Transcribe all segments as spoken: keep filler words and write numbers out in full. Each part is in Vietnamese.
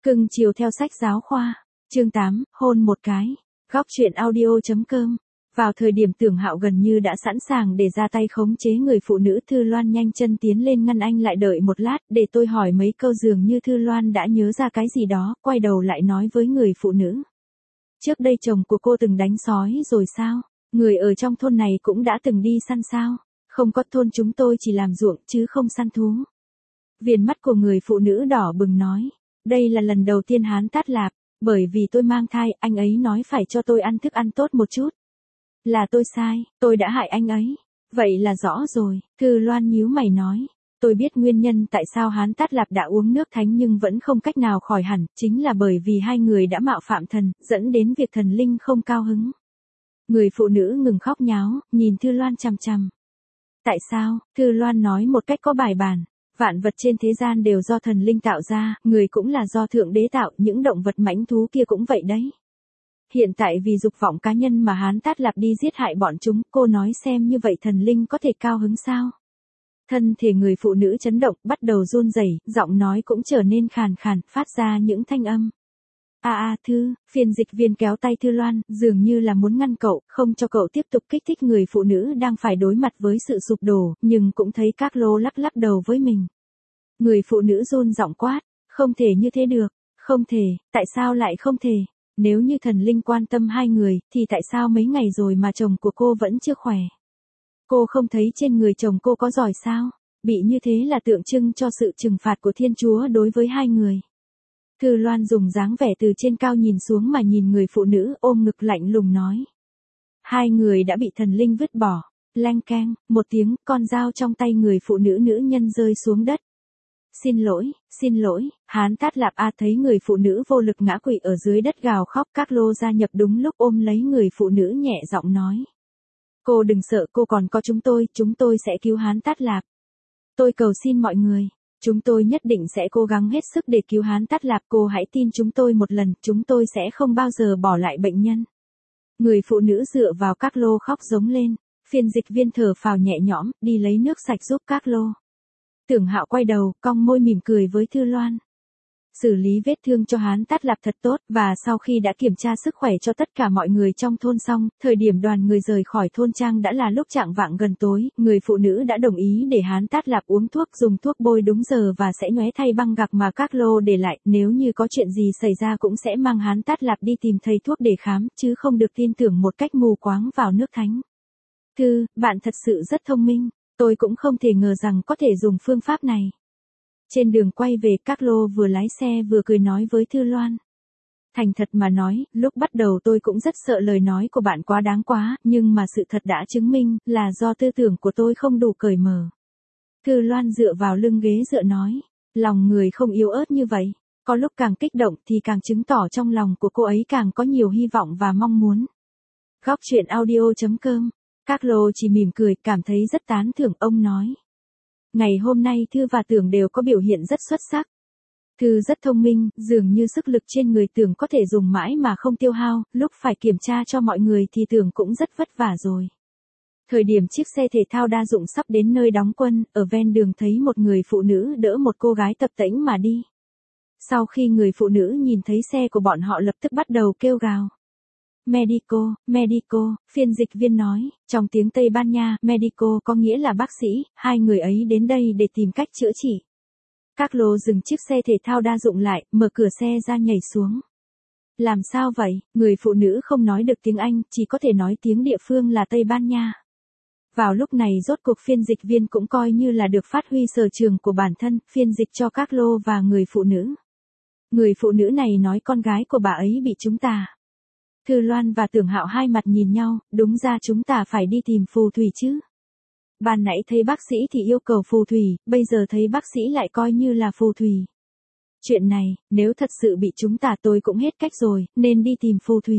Cưng chiều theo sách giáo khoa. Chương tám, hôn một cái. Góc truyện audio.com. Vào thời điểm Tưởng Hạo gần như đã sẵn sàng để ra tay khống chế người phụ nữ, Thư Loan nhanh chân tiến lên ngăn anh lại, đợi một lát, để tôi hỏi mấy câu. Dường như Thư Loan đã nhớ ra cái gì đó, quay đầu lại nói với người phụ nữ. Trước đây chồng của cô từng đánh sói rồi sao? Người ở trong thôn này cũng đã từng đi săn sao? Không có, thôn chúng tôi chỉ làm ruộng chứ không săn thú. Viền mắt của người phụ nữ đỏ bừng nói. Đây là lần đầu tiên Hán Tát Lạp, bởi vì tôi mang thai, anh ấy nói phải cho tôi ăn thức ăn tốt một chút. Là tôi sai, tôi đã hại anh ấy. Vậy là rõ rồi, Thư Loan nhíu mày nói. Tôi biết nguyên nhân tại sao Hán Tát Lạp đã uống nước thánh nhưng vẫn không cách nào khỏi hẳn, chính là bởi vì hai người đã mạo phạm thần, dẫn đến việc thần linh không cao hứng. Người phụ nữ ngừng khóc nháo, nhìn Thư Loan chằm chằm. Tại sao? Thư Loan nói một cách có bài bản. Vạn vật trên thế gian đều do thần linh tạo ra, người cũng là do thượng đế tạo, những động vật mãnh thú kia cũng vậy đấy. Hiện tại vì dục vọng cá nhân mà Hán Tát Lạp đi giết hại bọn chúng, cô nói xem như vậy thần linh có thể cao hứng sao? Thân thể người phụ nữ chấn động, bắt đầu run rẩy, giọng nói cũng trở nên khàn khàn, phát ra những thanh âm. A a Thư, phiên dịch viên kéo tay Thư Loan, dường như là muốn ngăn cậu, không cho cậu tiếp tục kích thích người phụ nữ đang phải đối mặt với sự sụp đổ, nhưng cũng thấy Các Lô lắc lắc đầu với mình. Người phụ nữ run giọng quát, không thể như thế được, không thể, tại sao lại không thể? Nếu như thần linh quan tâm hai người, thì tại sao mấy ngày rồi mà chồng của cô vẫn chưa khỏe? Cô không thấy trên người chồng cô có giỏi sao? Bị như thế là tượng trưng cho sự trừng phạt của Thiên Chúa đối với hai người. Thư Loan dùng dáng vẻ từ trên cao nhìn xuống mà nhìn người phụ nữ, ôm ngực lạnh lùng nói. Hai người đã bị thần linh vứt bỏ. Leng keng, một tiếng, con dao trong tay người phụ nữ nữ nhân rơi xuống đất. Xin lỗi, xin lỗi, Hán Tát Lạp A thấy người phụ nữ vô lực ngã quỵ ở dưới đất gào khóc. Các Lô gia nhập đúng lúc, ôm lấy người phụ nữ nhẹ giọng nói. Cô đừng sợ, cô còn có chúng tôi, chúng tôi sẽ cứu Hán Tát Lạp. Tôi cầu xin mọi người, chúng tôi nhất định sẽ cố gắng hết sức để cứu Hán Tát Lạp, cô hãy tin chúng tôi một lần, chúng tôi sẽ không bao giờ bỏ lại bệnh nhân. Người phụ nữ dựa vào Các Lô khóc giống lên, phiên dịch viên thở phào nhẹ nhõm, đi lấy nước sạch giúp Các Lô. Tưởng Hạo quay đầu, cong môi mỉm cười với Thư Loan. Xử lý vết thương cho Hán Tát Lạp thật tốt, và sau khi đã kiểm tra sức khỏe cho tất cả mọi người trong thôn xong, thời điểm đoàn người rời khỏi thôn trang đã là lúc chạng vạng gần tối, người phụ nữ đã đồng ý để Hán Tát Lạp uống thuốc, dùng thuốc bôi đúng giờ và sẽ nhoé thay băng gạc mà Các Lô để lại, nếu như có chuyện gì xảy ra cũng sẽ mang Hán Tát Lạp đi tìm thầy thuốc để khám, chứ không được tin tưởng một cách mù quáng vào nước thánh. Thư, bạn thật sự rất thông minh, tôi cũng không thể ngờ rằng có thể dùng phương pháp này. Trên đường quay về, Các Lô vừa lái xe vừa cười nói với Thư Loan. Thành thật mà nói, lúc bắt đầu tôi cũng rất sợ lời nói của bạn quá đáng quá, nhưng mà sự thật đã chứng minh là do tư tưởng của tôi không đủ cởi mở. Thư Loan dựa vào lưng ghế dựa nói, lòng người không yếu ớt như vậy, có lúc càng kích động thì càng chứng tỏ trong lòng của cô ấy càng có nhiều hy vọng và mong muốn. Góc truyện audio.com. Các Lô chỉ mỉm cười, cảm thấy rất tán thưởng. Ông nói. Ngày hôm nay Thư và Tưởng đều có biểu hiện rất xuất sắc. Thư rất thông minh, dường như sức lực trên người Tưởng có thể dùng mãi mà không tiêu hao, lúc phải kiểm tra cho mọi người thì Tưởng cũng rất vất vả rồi. Thời điểm chiếc xe thể thao đa dụng sắp đến nơi đóng quân, ở ven đường thấy một người phụ nữ đỡ một cô gái tập tễnh mà đi. Sau khi người phụ nữ nhìn thấy xe của bọn họ lập tức bắt đầu kêu gào. Medico, medico, phiên dịch viên nói, trong tiếng Tây Ban Nha, medico có nghĩa là bác sĩ, hai người ấy đến đây để tìm cách chữa trị. Các Lô dừng chiếc xe thể thao đa dụng lại, mở cửa xe ra nhảy xuống. Làm sao vậy? Người phụ nữ không nói được tiếng Anh, chỉ có thể nói tiếng địa phương là Tây Ban Nha. Vào lúc này rốt cuộc phiên dịch viên cũng coi như là được phát huy sở trường của bản thân, phiên dịch cho Các Lô và người phụ nữ. Người phụ nữ này nói con gái của bà ấy bị trúng tà. Thư Loan và Tưởng Hạo hai mặt nhìn nhau, đúng ra chúng ta phải đi tìm phù thủy chứ. Ban nãy thấy bác sĩ thì yêu cầu phù thủy, bây giờ thấy bác sĩ lại coi như là phù thủy. Chuyện này, nếu thật sự bị chúng ta tôi cũng hết cách rồi, nên đi tìm phù thủy.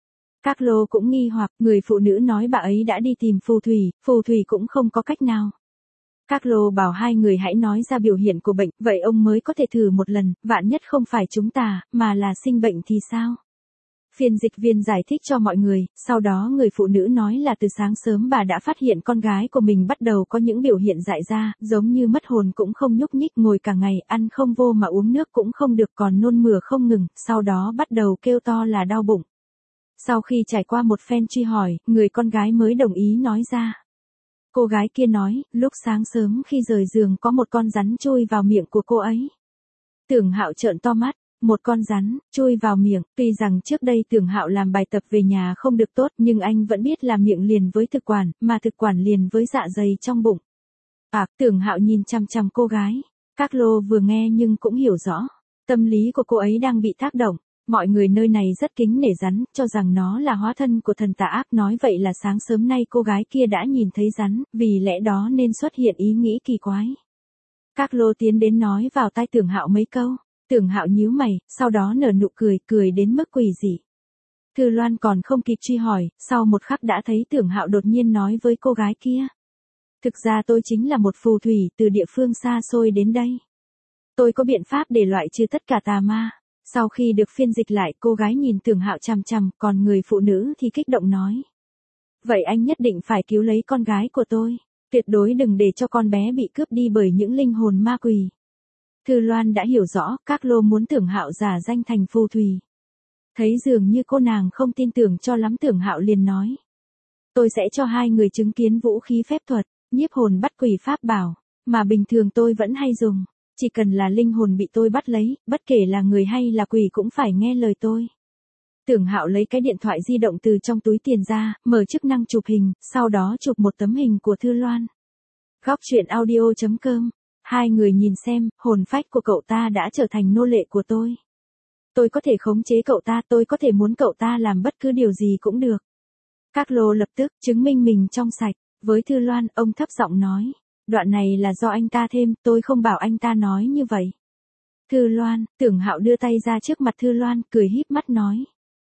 Các Lô cũng nghi hoặc, người phụ nữ nói bà ấy đã đi tìm phù thủy, phù thủy cũng không có cách nào. Các Lô bảo hai người hãy nói ra biểu hiện của bệnh, vậy ông mới có thể thử một lần, vạn nhất không phải chúng ta, mà là sinh bệnh thì sao? Phiên dịch viên giải thích cho mọi người, sau đó người phụ nữ nói là từ sáng sớm bà đã phát hiện con gái của mình bắt đầu có những biểu hiện dại ra, giống như mất hồn cũng không nhúc nhích, ngồi cả ngày, ăn không vô mà uống nước cũng không được, còn nôn mửa không ngừng, sau đó bắt đầu kêu to là đau bụng. Sau khi trải qua một phen truy hỏi, người con gái mới đồng ý nói ra. Cô gái kia nói, lúc sáng sớm khi rời giường có một con rắn chui vào miệng của cô ấy. Tưởng Hạo trợn to mắt. Một con rắn, chui vào miệng, tuy rằng trước đây Tưởng Hạo làm bài tập về nhà không được tốt nhưng anh vẫn biết là miệng liền với thực quản, mà thực quản liền với dạ dày trong bụng. À, Tưởng Hạo nhìn chằm chằm cô gái. Các lô vừa nghe nhưng cũng hiểu rõ. Tâm lý của cô ấy đang bị tác động. Mọi người nơi này rất kính nể rắn, cho rằng nó là hóa thân của thần tà ác, nói vậy là sáng sớm nay cô gái kia đã nhìn thấy rắn, vì lẽ đó nên xuất hiện ý nghĩ kỳ quái. Các lô tiến đến nói vào tai Tưởng Hạo mấy câu. Tưởng Hạo nhíu mày, sau đó nở nụ cười, cười đến mức quỷ dị. Thư Loan còn không kịp truy hỏi, sau một khắc đã thấy Tưởng Hạo đột nhiên nói với cô gái kia. Thực ra tôi chính là một phù thủy từ địa phương xa xôi đến đây. Tôi có biện pháp để loại trừ tất cả tà ma. Sau khi được phiên dịch lại, cô gái nhìn Tưởng Hạo chằm chằm, còn người phụ nữ thì kích động nói. Vậy anh nhất định phải cứu lấy con gái của tôi. Tuyệt đối đừng để cho con bé bị cướp đi bởi những linh hồn ma quỷ. Thư Loan đã hiểu rõ, các lô muốn Tưởng Hạo giả danh thành phù thủy. Thấy dường như cô nàng không tin tưởng cho lắm, Tưởng Hạo liền nói. Tôi sẽ cho hai người chứng kiến vũ khí phép thuật, nhiếp hồn bắt quỷ pháp bảo, mà bình thường tôi vẫn hay dùng. Chỉ cần là linh hồn bị tôi bắt lấy, bất kể là người hay là quỷ cũng phải nghe lời tôi. Tưởng Hạo lấy cái điện thoại di động từ trong túi tiền ra, mở chức năng chụp hình, sau đó chụp một tấm hình của Thư Loan. Góc truyện audio chấm com. Hai người nhìn xem, hồn phách của cậu ta đã trở thành nô lệ của tôi. Tôi có thể khống chế cậu ta, tôi có thể muốn cậu ta làm bất cứ điều gì cũng được. Các lô lập tức chứng minh mình trong sạch. Với Thư Loan, ông thấp giọng nói. Đoạn này là do anh ta thêm, tôi không bảo anh ta nói như vậy. Thư Loan, Tưởng Hạo đưa tay ra trước mặt Thư Loan, cười híp mắt nói.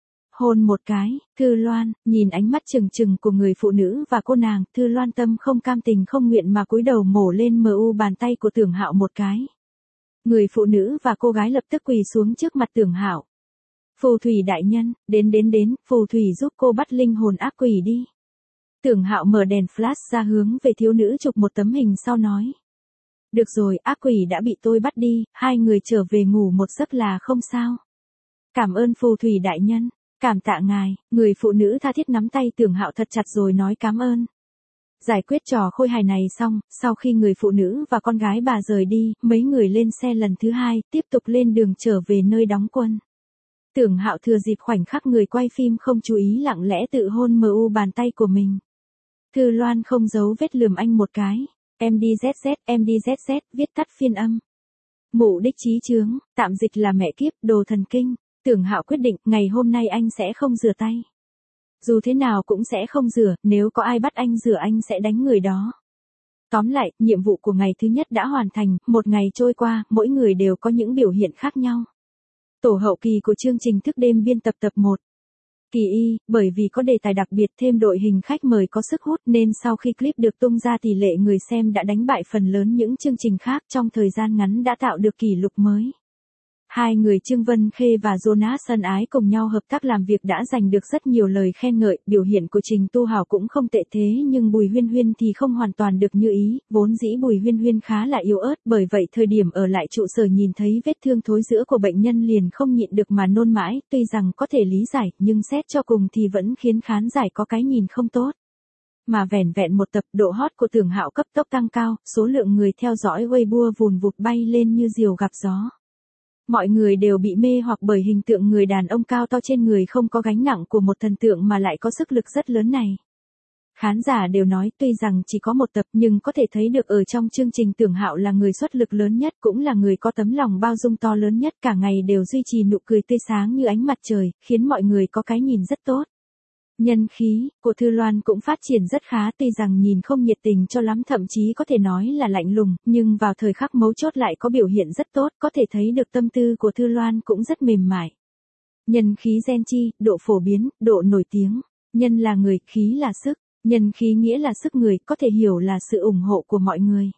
Hôn một cái, Thư Loan, nhìn ánh mắt trừng trừng của người phụ nữ và cô nàng, Thư Loan tâm không cam tình không nguyện mà cúi đầu mổ lên mờ u bàn tay của Tưởng Hạo một cái. Người phụ nữ và cô gái lập tức quỳ xuống trước mặt Tưởng Hạo. Phù thủy đại nhân, đến đến đến, phù thủy giúp cô bắt linh hồn ác quỷ đi. Tưởng Hạo mở đèn flash ra hướng về thiếu nữ chụp một tấm hình sau nói. Được rồi, ác quỷ đã bị tôi bắt đi, hai người trở về ngủ một giấc là không sao. Cảm ơn phù thủy đại nhân. Cảm tạ ngài, người phụ nữ tha thiết nắm tay Tưởng Hạo thật chặt rồi nói cảm ơn. Giải quyết trò khôi hài này xong, sau khi người phụ nữ và con gái bà rời đi, mấy người lên xe lần thứ hai, tiếp tục lên đường trở về nơi đóng quân. Tưởng Hạo thừa dịp khoảnh khắc người quay phim không chú ý lặng lẽ tự hôn mờ u bàn tay của mình. Thư Loan không giấu vết lườm anh một cái. em đê zét zét, em đê zét zét, viết tắt phiên âm. Mụ đích chí chướng, tạm dịch là mẹ kiếp, đồ thần kinh. Tưởng Hạo quyết định, ngày hôm nay anh sẽ không rửa tay. Dù thế nào cũng sẽ không rửa, nếu có ai bắt anh rửa anh sẽ đánh người đó. Tóm lại, nhiệm vụ của ngày thứ nhất đã hoàn thành, một ngày trôi qua, mỗi người đều có những biểu hiện khác nhau. Tổ hậu kỳ của chương trình Thức đêm biên tập tập một. Kỳ y, bởi vì có đề tài đặc biệt thêm đội hình khách mời có sức hút nên sau khi clip được tung ra tỷ lệ người xem đã đánh bại phần lớn những chương trình khác, trong thời gian ngắn đã tạo được kỷ lục mới. Hai người Trương Vân Khê và Jonas Ân Ái cùng nhau hợp tác làm việc đã giành được rất nhiều lời khen ngợi, biểu hiện của Trình Tu Hảo cũng không tệ thế nhưng Bùi Huyên Huyên thì không hoàn toàn được như ý, vốn dĩ Bùi Huyên Huyên khá là yếu ớt, bởi vậy thời điểm ở lại trụ sở nhìn thấy vết thương thối rữa của bệnh nhân liền không nhịn được mà nôn mãi, tuy rằng có thể lý giải, nhưng xét cho cùng thì vẫn khiến khán giả có cái nhìn không tốt. Mà vẻn vẹn một tập, độ hot của Tưởng Hạo cấp tốc tăng cao, số lượng người theo dõi Weibo vùn vụt bay lên như diều gặp gió. Mọi người đều bị mê hoặc bởi hình tượng người đàn ông cao to trên người không có gánh nặng của một thần tượng mà lại có sức lực rất lớn này. Khán giả đều nói tuy rằng chỉ có một tập nhưng có thể thấy được ở trong chương trình Tưởng Hạo là người xuất lực lớn nhất, cũng là người có tấm lòng bao dung to lớn nhất, cả ngày đều duy trì nụ cười tươi sáng như ánh mặt trời, khiến mọi người có cái nhìn rất tốt. Nhân khí của Thư Loan cũng phát triển rất khá, tuy rằng nhìn không nhiệt tình cho lắm, thậm chí có thể nói là lạnh lùng, nhưng vào thời khắc mấu chốt lại có biểu hiện rất tốt, có thể thấy được tâm tư của Thư Loan cũng rất mềm mại. Nhân khí gen chi, độ phổ biến, độ nổi tiếng. Nhân là người, khí là sức. Nhân khí nghĩa là sức người, có thể hiểu là sự ủng hộ của mọi người.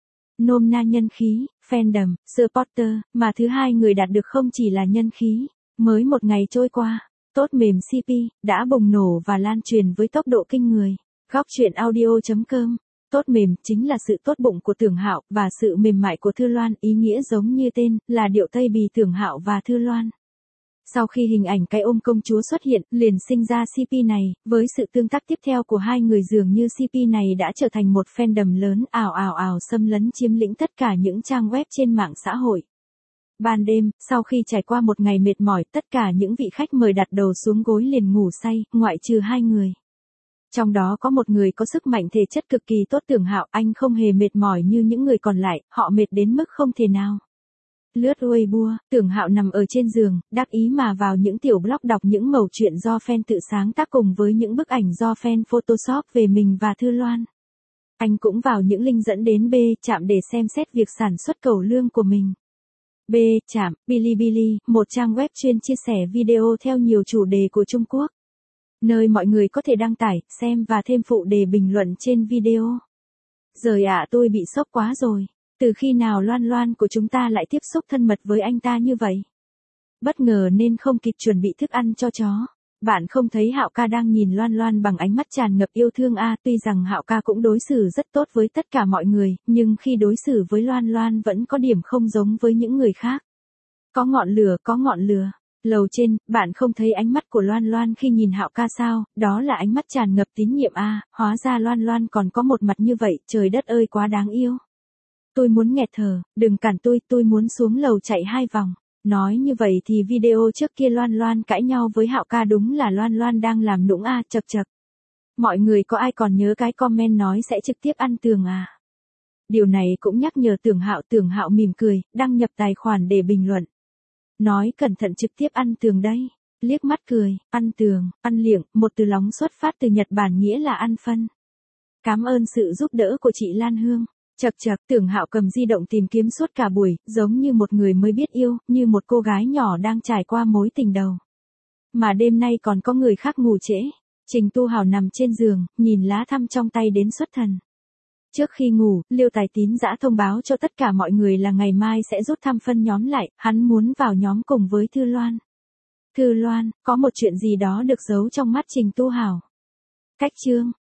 Nôm na nhân khí, fandom, supporter, mà thứ hai người đạt được không chỉ là nhân khí. Mới một ngày trôi qua, Tốt mềm xê pê, đã bùng nổ và lan truyền với tốc độ kinh người. Góc truyện audio.com. Tốt mềm chính là sự tốt bụng của Tưởng Hạo và sự mềm mại của Thư Loan, ý nghĩa giống như tên, là điệu Tây Bì Tưởng Hạo và Thư Loan. Sau khi hình ảnh cái ôm công chúa xuất hiện, liền sinh ra xê pê này, với sự tương tác tiếp theo của hai người dường như xê pê này đã trở thành một fandom lớn ào ào ào xâm lấn chiếm lĩnh tất cả những trang web trên mạng xã hội. Ban đêm, sau khi trải qua một ngày mệt mỏi, tất cả những vị khách mời đặt đầu xuống gối liền ngủ say, ngoại trừ hai người. Trong đó có một người có sức mạnh thể chất cực kỳ tốt. Tưởng Hạo, anh không hề mệt mỏi như những người còn lại, họ mệt đến mức không thể nào. Lướt Weibo, Tưởng Hạo nằm ở trên giường, đắc ý mà vào những tiểu blog đọc những mẩu chuyện do fan tự sáng tác cùng với những bức ảnh do fan Photoshop về mình và Thư Loan. Anh cũng vào những link dẫn đến B Trạm để xem xét việc sản xuất cẩu lương của mình. B Trạm, Bilibili, một trang web chuyên chia sẻ video theo nhiều chủ đề của Trung Quốc, nơi mọi người có thể đăng tải, xem và thêm phụ đề bình luận trên video. Giời ạ, tôi bị sốc quá rồi. Từ khi nào Loan Loan của chúng ta lại tiếp xúc thân mật với anh ta như vậy? Bất ngờ nên không kịp chuẩn bị thức ăn cho chó. Bạn không thấy Hạo ca đang nhìn Loan Loan bằng ánh mắt tràn ngập yêu thương à? Tuy rằng Hạo ca cũng đối xử rất tốt với tất cả mọi người, nhưng khi đối xử với Loan Loan vẫn có điểm không giống với những người khác. Có ngọn lửa, có ngọn lửa. Lầu trên, bạn không thấy ánh mắt của Loan Loan khi nhìn Hạo ca sao? Đó là ánh mắt tràn ngập tín nhiệm à? Hóa ra Loan Loan còn có một mặt như vậy, trời đất ơi quá đáng yêu. Tôi muốn nghẹt thở, đừng cản tôi, tôi muốn xuống lầu chạy hai vòng. Nói như vậy thì video trước kia Loan Loan cãi nhau với Hạo ca đúng là Loan Loan đang làm nũng à, chật chật. Mọi người có ai còn nhớ cái comment nói sẽ trực tiếp ăn tường à? Điều này cũng nhắc nhở Tưởng Hạo. Tưởng Hạo mỉm cười, đăng nhập tài khoản để bình luận. Nói cẩn thận trực tiếp ăn tường đây. Liếc mắt cười, ăn tường, ăn liệng, một từ lóng xuất phát từ Nhật Bản nghĩa là ăn phân. Cảm ơn sự giúp đỡ của chị Lan Hương. Chật chật, Tưởng Hạo cầm di động tìm kiếm suốt cả buổi, giống như một người mới biết yêu, như một cô gái nhỏ đang trải qua mối tình đầu. Mà đêm nay còn có người khác ngủ trễ. Trình Tu Hào nằm trên giường, nhìn lá thăm trong tay đến xuất thần. Trước khi ngủ, Liêu Tài Tín giã thông báo cho tất cả mọi người là ngày mai sẽ rút thăm phân nhóm lại, hắn muốn vào nhóm cùng với Thư Loan. Thư Loan, có một chuyện gì đó được giấu trong mắt Trình Tu Hào. Cách chương.